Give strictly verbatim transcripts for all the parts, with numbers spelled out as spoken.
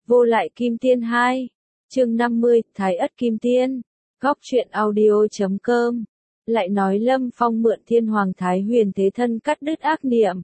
Vô lại Kim Tiên hai. Chương năm mươi, Thái Ất Kim Tiên. Góc truyện audio chấm com. Lại nói Lâm Phong mượn Thiên Hoàng Thái Huyền thế thân cắt đứt ác niệm.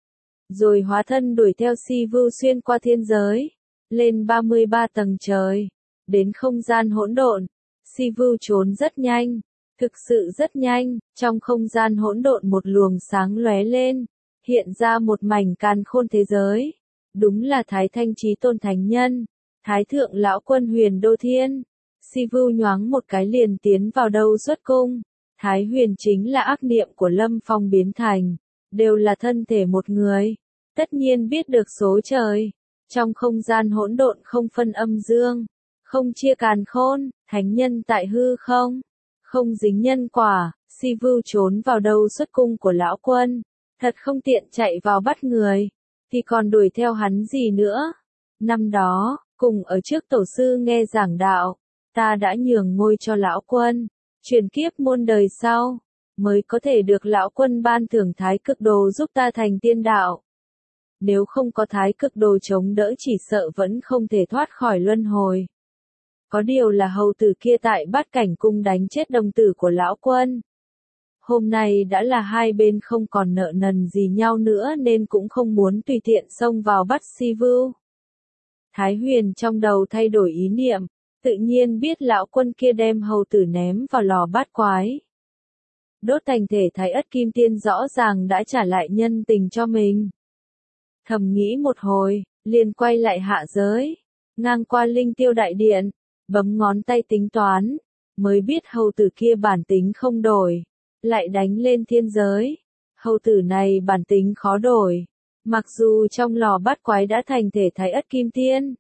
Rồi hóa thân đuổi theo Si Vưu xuyên qua thiên giới. Lên ba mươi ba tầng trời. Đến không gian hỗn độn. Si Vưu trốn rất nhanh. Thực sự rất nhanh. Trong không gian hỗn độn một luồng sáng lóe lên. Hiện ra một mảnh càn khôn thế giới. Đúng là Thái Thanh Chí Tôn Thánh Nhân. Thái Thượng Lão Quân Huyền Đô Thiên. Si Vưu nhoáng một cái liền tiến vào đâu xuất cung. Thái Huyền chính là ác niệm của Lâm Phong biến thành. Đều là thân thể một người. Tất nhiên biết được số trời. Trong không gian hỗn độn không phân âm dương. Không chia càn khôn. Thánh nhân tại hư không. Không dính nhân quả. Si Vưu trốn vào đâu xuất cung của Lão Quân. Thật không tiện chạy vào bắt người. Thì còn đuổi theo hắn gì nữa. Năm đó, cùng ở trước tổ sư nghe giảng đạo. Ta đã nhường ngôi cho Lão Quân. Truyền kiếp muôn đời sau. Mới có thể được Lão Quân ban thưởng Thái Cực Đồ giúp ta thành tiên đạo. Nếu không có Thái Cực Đồ chống đỡ chỉ sợ vẫn không thể thoát khỏi luân hồi. Có điều là hầu tử kia tại Bát Cảnh Cung đánh chết đồng tử của Lão Quân. Hôm nay đã là hai bên không còn nợ nần gì nhau nữa nên cũng không muốn tùy tiện xông vào bắt Si Vưu. Thái Huyền trong đầu thay đổi ý niệm, tự nhiên biết Lão Quân kia đem hầu tử ném vào lò bát quái. Đốt thành thể Thái Ất Kim Tiên rõ ràng đã trả lại nhân tình cho mình. Thầm nghĩ một hồi, liền quay lại hạ giới, ngang qua Linh Tiêu Đại Điện, bấm ngón tay tính toán, mới biết hầu tử kia bản tính không đổi. Lại đánh lên thiên giới. Hầu tử này bản tính khó đổi. Mặc dù trong lò bát quái đã thành thể Thái Ất Kim Tiên.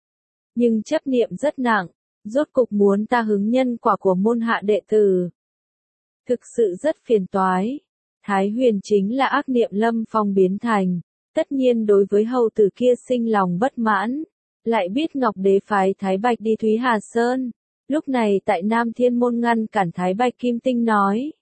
Nhưng chấp niệm rất nặng. Rốt cục muốn ta hứng nhân quả của môn hạ đệ tử. Thực sự rất phiền toái. Thái Huyền chính là ác niệm Lâm Phong biến thành. Tất nhiên đối với hầu tử kia sinh lòng bất mãn. Lại biết Ngọc Đế phái Thái Bạch đi Thúy Hà Sơn. Lúc này tại Nam Thiên Môn ngăn cản Thái Bạch Kim Tinh nói.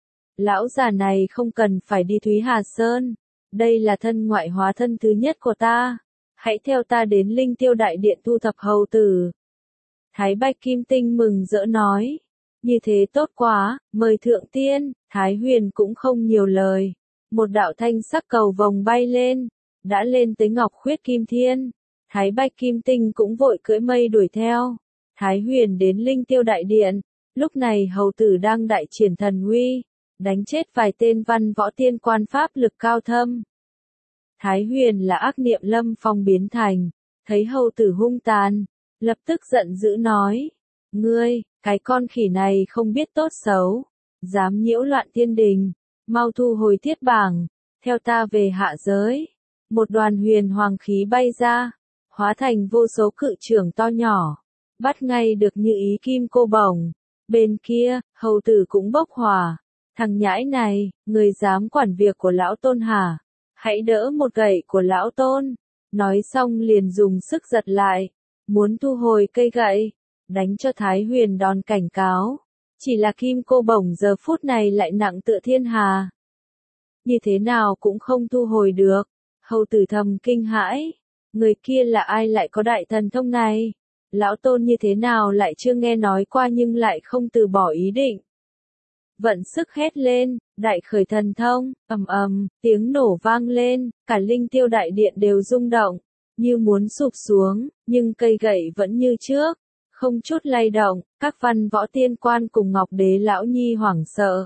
Lão già này không cần phải đi Thúy Hà Sơn. Đây là thân ngoại hóa thân thứ nhất của ta. Hãy theo ta đến Linh Tiêu Đại Điện thu thập hầu tử. Thái Bạch Kim Tinh mừng rỡ nói. Như thế tốt quá, mời thượng tiên. Thái Huyền cũng không nhiều lời. Một đạo thanh sắc cầu vồng bay lên. Đã lên tới Ngọc Khuyết Kim Thiên. Thái Bạch Kim Tinh cũng vội cưỡi mây đuổi theo. Thái Huyền đến Linh Tiêu Đại Điện. Lúc này hầu tử đang đại triển thần uy. Đánh chết vài tên văn võ tiên quan pháp lực cao thâm. Thái Huyền là ác niệm Lâm Phong biến thành, thấy hầu tử hung tàn, lập tức giận dữ nói, ngươi, cái con khỉ này không biết tốt xấu, dám nhiễu loạn thiên đình, mau thu hồi thiết bảng, theo ta về hạ giới. Một đoàn huyền hoàng khí bay ra, hóa thành vô số cự trưởng to nhỏ, bắt ngay được như ý kim cô bổng. Bên kia, hầu tử cũng bốc hỏa. Thằng nhãi này, người dám quản việc của Lão Tôn hả? Hãy đỡ một gậy của Lão Tôn. Nói xong liền dùng sức giật lại. Muốn thu hồi cây gậy. Đánh cho Thái Huyền đòn cảnh cáo. Chỉ là kim cô bổng giờ phút này lại nặng tựa thiên hà. Như thế nào cũng không thu hồi được. Hầu tử thầm kinh hãi. Người kia là ai lại có đại thần thông này? Lão Tôn như thế nào lại chưa nghe nói qua nhưng lại không từ bỏ ý định. Vận sức hét lên, đại khởi thần thông, ầm ầm, tiếng nổ vang lên, cả Linh Tiêu Đại Điện đều rung động, như muốn sụp xuống, nhưng cây gậy vẫn như trước, không chút lay động, các văn võ tiên quan cùng Ngọc Đế Lão Nhi hoảng sợ.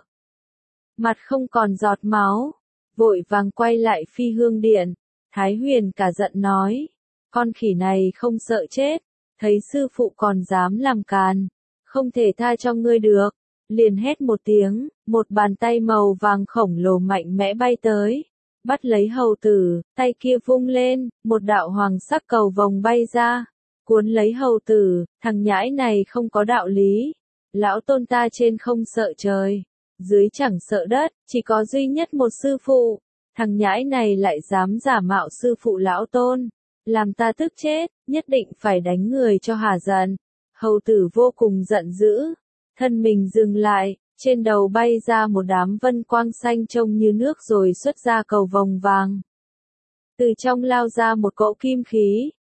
Mặt không còn giọt máu, vội vàng quay lại Phi Hương Điện, Thái Huyền cả giận nói, con khỉ này không sợ chết, thấy sư phụ còn dám làm càn, không thể tha cho ngươi được. Liền hét một tiếng, một bàn tay màu vàng khổng lồ mạnh mẽ bay tới, bắt lấy hầu tử, tay kia vung lên, một đạo hoàng sắc cầu vồng bay ra, cuốn lấy hầu tử, thằng nhãi này không có đạo lý. Lão Tôn ta trên không sợ trời, dưới chẳng sợ đất, chỉ có duy nhất một sư phụ, thằng nhãi này lại dám giả mạo sư phụ Lão Tôn, làm ta tức chết, nhất định phải đánh người cho hả giận. Hầu tử vô cùng giận dữ. Thân mình dừng lại, trên đầu bay ra một đám vân quang xanh trông như nước rồi xuất ra cầu vồng vàng. Từ trong lao ra một cỗ kim khí,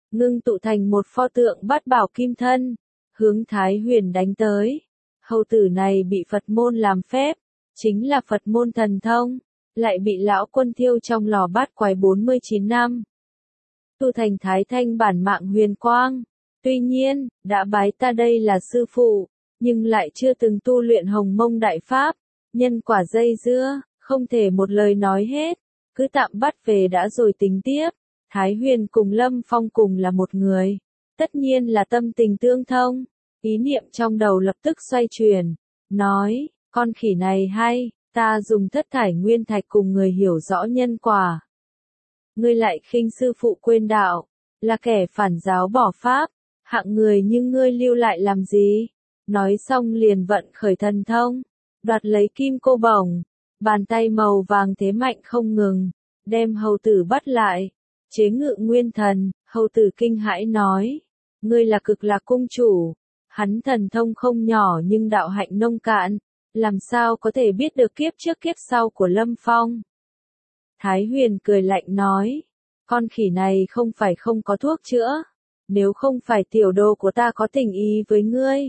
ngưng tụ thành một pho tượng bát bảo kim thân, hướng Thái Huyền đánh tới. Hầu tử này bị Phật môn làm phép, chính là Phật môn thần thông, lại bị lão quân thiêu trong lò bát quái bốn mươi chín năm. Tu thành Thái Thanh bản mạng huyền quang. Tuy nhiên, đã bái ta đây là sư phụ, nhưng lại chưa từng tu luyện Hồng Mông Đại Pháp, nhân quả dây dưa, không thể một lời nói hết, cứ tạm bắt về đã rồi tính tiếp. Thái Huyền cùng Lâm Phong cùng là một người, tất nhiên là tâm tình tương thông, ý niệm trong đầu lập tức xoay chuyển, nói, con khỉ này hay, ta dùng thất thải nguyên thạch cùng người hiểu rõ nhân quả. Ngươi lại khinh sư phụ quên đạo, là kẻ phản giáo bỏ pháp, hạng người như ngươi lưu lại làm gì? Nói xong liền vận khởi thần thông, đoạt lấy kim cô bổng, bàn tay màu vàng thế mạnh không ngừng, đem hầu tử bắt lại, chế ngự nguyên thần. Hầu tử kinh hãi nói, ngươi là Cực Lạc cung chủ, hắn thần thông không nhỏ nhưng đạo hạnh nông cạn, làm sao có thể biết được kiếp trước kiếp sau của Lâm Phong. Thái Huyền cười lạnh nói, con khỉ này không phải không có thuốc chữa, nếu không phải tiểu đồ của ta có tình ý với ngươi,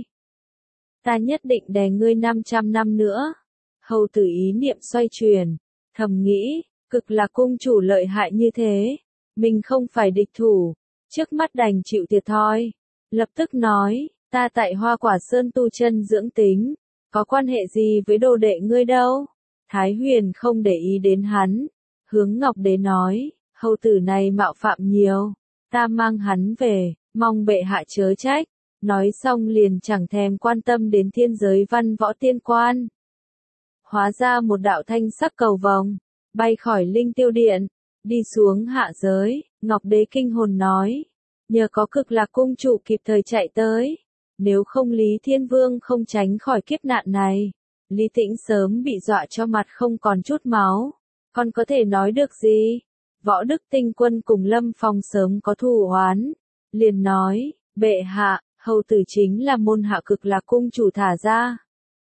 ta nhất định đè ngươi năm trăm năm nữa. Hầu tử ý niệm xoay chuyển, thầm nghĩ, Cực Lạc cung chủ lợi hại như thế, mình không phải địch thủ, trước mắt đành chịu thiệt thòi. Lập tức nói, ta tại Hoa Quả Sơn tu chân dưỡng tính, có quan hệ gì với đồ đệ ngươi đâu. Thái Huyền không để ý đến hắn, hướng Ngọc Đế nói, hầu tử này mạo phạm nhiều, ta mang hắn về, mong bệ hạ chớ trách. Nói xong liền chẳng thèm quan tâm đến thiên giới văn võ tiên quan. Hóa ra một đạo thanh sắc cầu vồng, bay khỏi linh tiêu điện, đi xuống hạ giới. Ngọc Đế kinh hồn nói, nhờ có Cực Lạc cung chủ kịp thời chạy tới, nếu không Lý Thiên Vương không tránh khỏi kiếp nạn này, Lý Tĩnh sớm bị dọa cho mặt không còn chút máu. Còn có thể nói được gì? Võ Đức Tinh Quân cùng Lâm Phong sớm có thù oán, liền nói, bệ hạ, hầu tử chính là môn hạ Cực Lạc cung chủ thả ra.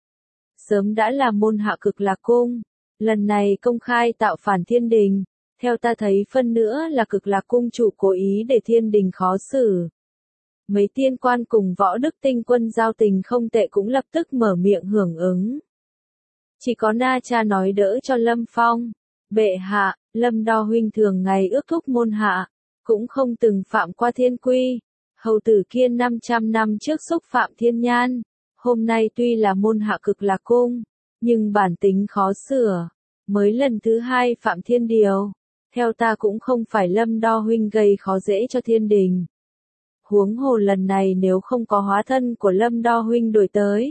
Sớm đã là môn hạ Cực Lạc cung, lần này công khai tạo phản thiên đình, theo ta thấy phân nữa là Cực Lạc cung chủ cố ý để thiên đình khó xử. Mấy tiên quan cùng Võ Đức Tinh Quân giao tình không tệ cũng lập tức mở miệng hưởng ứng. Chỉ có Na Cha nói đỡ cho Lâm Phong, bệ hạ, Lâm Đo huynh thường ngày ước thúc môn hạ, cũng không từng phạm qua thiên quy. Hầu tử kia năm trăm năm trước xúc phạm thiên nhan, hôm nay tuy là môn hạ Cực Lạc cung, nhưng bản tính khó sửa, mới lần thứ hai phạm thiên điều. Theo ta cũng không phải Lâm Đo huynh gây khó dễ cho thiên đình. Huống hồ lần này nếu không có hóa thân của Lâm Đo huynh đổi tới,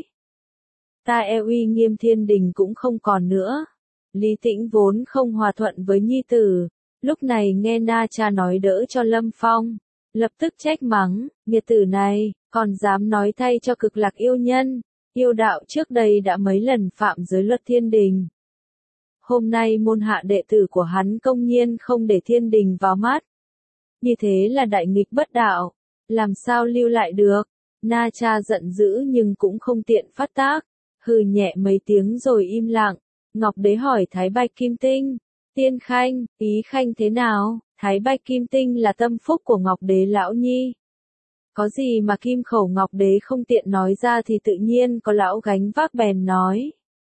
ta e uy nghiêm thiên đình cũng không còn nữa. Lý Tĩnh vốn không hòa thuận với nhi tử, lúc này nghe Na Cha nói đỡ cho Lâm Phong, lập tức trách mắng, nghiệt tử này, còn dám nói thay cho Cực Lạc yêu nhân, yêu đạo trước đây đã mấy lần phạm giới luật thiên đình. Hôm nay môn hạ đệ tử của hắn công nhiên không để thiên đình vào mắt. Như thế là đại nghịch bất đạo, làm sao lưu lại được. Na Cha giận dữ nhưng cũng không tiện phát tác, hừ nhẹ mấy tiếng rồi im lặng. Ngọc Đế hỏi Thái Bạch Kim Tinh, Tiên Khanh, ý Khanh thế nào? Thái Bạch Kim Tinh là tâm phúc của Ngọc Đế lão nhi. Có gì mà kim khẩu Ngọc Đế không tiện nói ra thì tự nhiên có lão gánh vác bèn nói.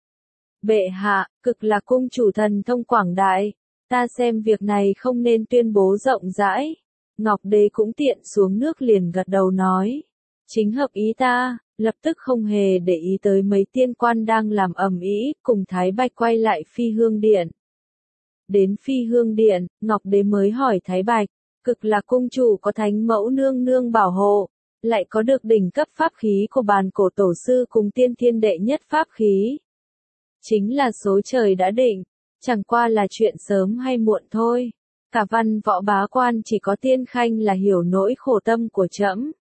Bệ hạ, Cực Lạc cung chủ thần thông quảng đại, ta xem việc này không nên tuyên bố rộng rãi. Ngọc Đế cũng tiện xuống nước liền gật đầu nói, chính hợp ý ta, lập tức không hề để ý tới mấy tiên quan đang làm ầm ĩ, cùng Thái Bạch quay lại Phi Hương Điện. Đến Phi Hương Điện, Ngọc Đế mới hỏi Thái Bạch, Cực Lạc cung chủ có thánh mẫu nương nương bảo hộ, lại có được đỉnh cấp pháp khí của bàn cổ tổ sư cùng tiên thiên đệ nhất pháp khí. Chính là số trời đã định, chẳng qua là chuyện sớm hay muộn thôi. Cả văn võ bá quan chỉ có Tiên Khanh là hiểu nỗi khổ tâm của trẫm.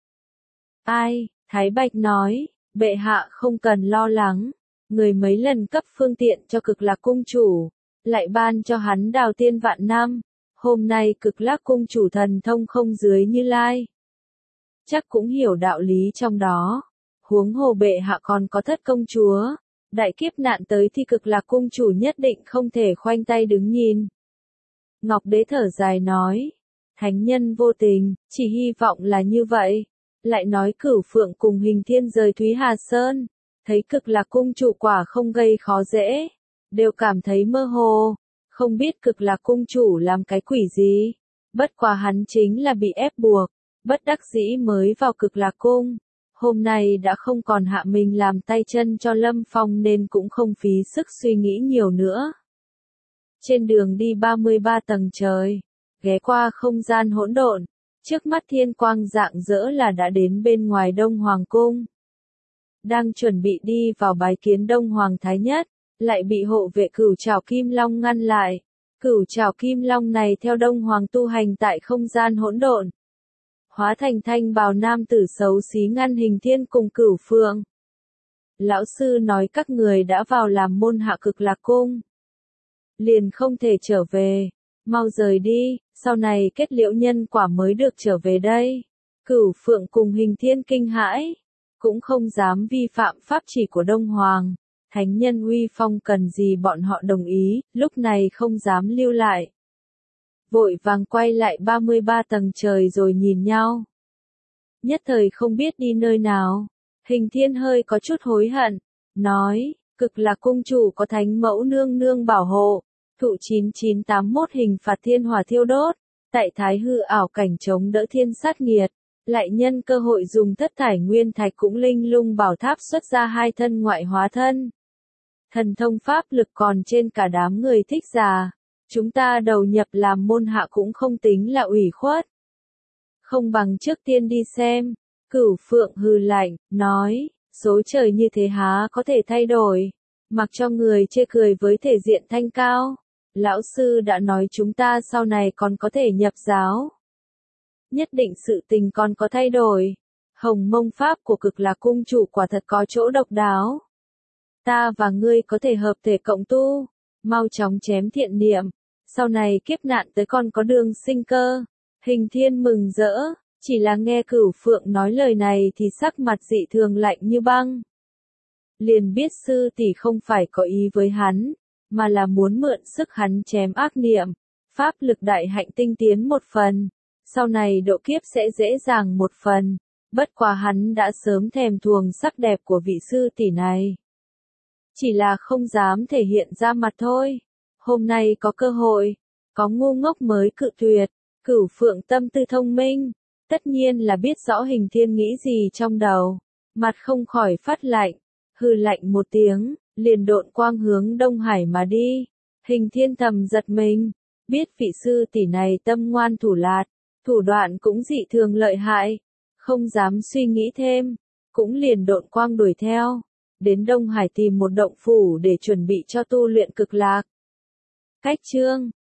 Ai? Thái Bạch nói, bệ hạ không cần lo lắng, người mấy lần cấp phương tiện cho Cực Lạc cung chủ, lại ban cho hắn đào tiên vạn năm, hôm nay Cực Lạc cung chủ thần thông không dưới Như Lai. Chắc cũng hiểu đạo lý trong đó, huống hồ bệ hạ còn có thất công chúa, đại kiếp nạn tới thì Cực Lạc cung chủ nhất định không thể khoanh tay đứng nhìn. Ngọc Đế thở dài nói, thánh nhân vô tình, chỉ hy vọng là như vậy. Lại nói Cửu Phượng cùng Hình Thiên rời Thúy Hà Sơn, thấy Cực Lạc Cung chủ quả không gây khó dễ, đều cảm thấy mơ hồ, không biết Cực Lạc Cung chủ làm cái quỷ gì, bất quá hắn chính là bị ép buộc, bất đắc dĩ mới vào Cực Lạc Cung, hôm nay đã không còn hạ mình làm tay chân cho Lâm Phong nên cũng không phí sức suy nghĩ nhiều nữa. Trên đường đi ba mươi ba tầng trời, ghé qua không gian hỗn độn, trước mắt thiên quang rạng rỡ là đã đến bên ngoài Đông Hoàng Cung. Đang chuẩn bị đi vào bái kiến Đông Hoàng Thái Nhất, lại bị hộ vệ Cửu Trảo Kim Long ngăn lại. Cửu Trảo Kim Long này theo Đông Hoàng tu hành tại không gian hỗn độn, hóa thành thanh bào nam tử xấu xí ngăn Hình Thiên cùng Cửu Phượng. Lão sư nói các người đã vào làm môn hạ Cực Lạc Cung, liền không thể trở về, mau rời đi, sau này kết liễu nhân quả mới được trở về đây. Cửu Phượng cùng Hình Thiên kinh hãi, cũng không dám vi phạm pháp chỉ của Đông Hoàng, thánh nhân uy phong cần gì bọn họ đồng ý, lúc này không dám lưu lại. Vội vàng quay lại ba mươi ba tầng trời rồi nhìn nhau. Nhất thời không biết đi nơi nào, Hình Thiên hơi có chút hối hận, nói, Cực Lạc Cung chủ có thánh mẫu nương nương bảo hộ, thụ chín chín tám mốt hình phạt thiên hỏa thiêu đốt, tại thái hư ảo cảnh chống đỡ thiên sát nghiệt, lại nhân cơ hội dùng thất thải nguyên thạch cũng linh lung bảo tháp xuất ra hai thân ngoại hóa thân. Thần thông pháp lực còn trên cả đám người thích già, chúng ta đầu nhập làm môn hạ cũng không tính là ủy khuất. Không bằng trước tiên đi xem, Cửu Phượng hừ lạnh, nói, số trời như thế há có thể thay đổi, mặc cho người chê cười với thể diện thanh cao. Lão sư đã nói chúng ta sau này còn có thể nhập giáo. Nhất định sự tình còn có thay đổi. Hồng Mông Pháp của Cực Lạc Cung chủ quả thật có chỗ độc đáo. Ta và ngươi có thể hợp thể cộng tu, mau chóng chém thiện niệm, sau này kiếp nạn tới còn có đường sinh cơ. Hình Thiên mừng rỡ, chỉ là nghe Cửu Phượng nói lời này thì sắc mặt dị thường lạnh như băng. Liền biết sư tỷ không phải có ý với hắn, mà là muốn mượn sức hắn chém ác niệm, pháp lực đại hạnh tinh tiến một phần, sau này độ kiếp sẽ dễ dàng một phần, bất quá hắn đã sớm thèm thuồng sắc đẹp của vị sư tỷ này. Chỉ là không dám thể hiện ra mặt thôi, hôm nay có cơ hội, có ngu ngốc mới cự tuyệt. Cửu Phượng tâm tư thông minh, tất nhiên là biết rõ Hình Thiên nghĩ gì trong đầu, mặt không khỏi phát lạnh, hừ lạnh một tiếng, liền độn quang hướng Đông Hải mà đi. Hình Thiên thầm giật mình, biết vị sư tỷ này tâm ngoan thủ lạt, thủ đoạn cũng dị thường lợi hại, không dám suy nghĩ thêm, cũng liền độn quang đuổi theo, đến Đông Hải tìm một động phủ để chuẩn bị cho tu luyện cực lạc. Cách chương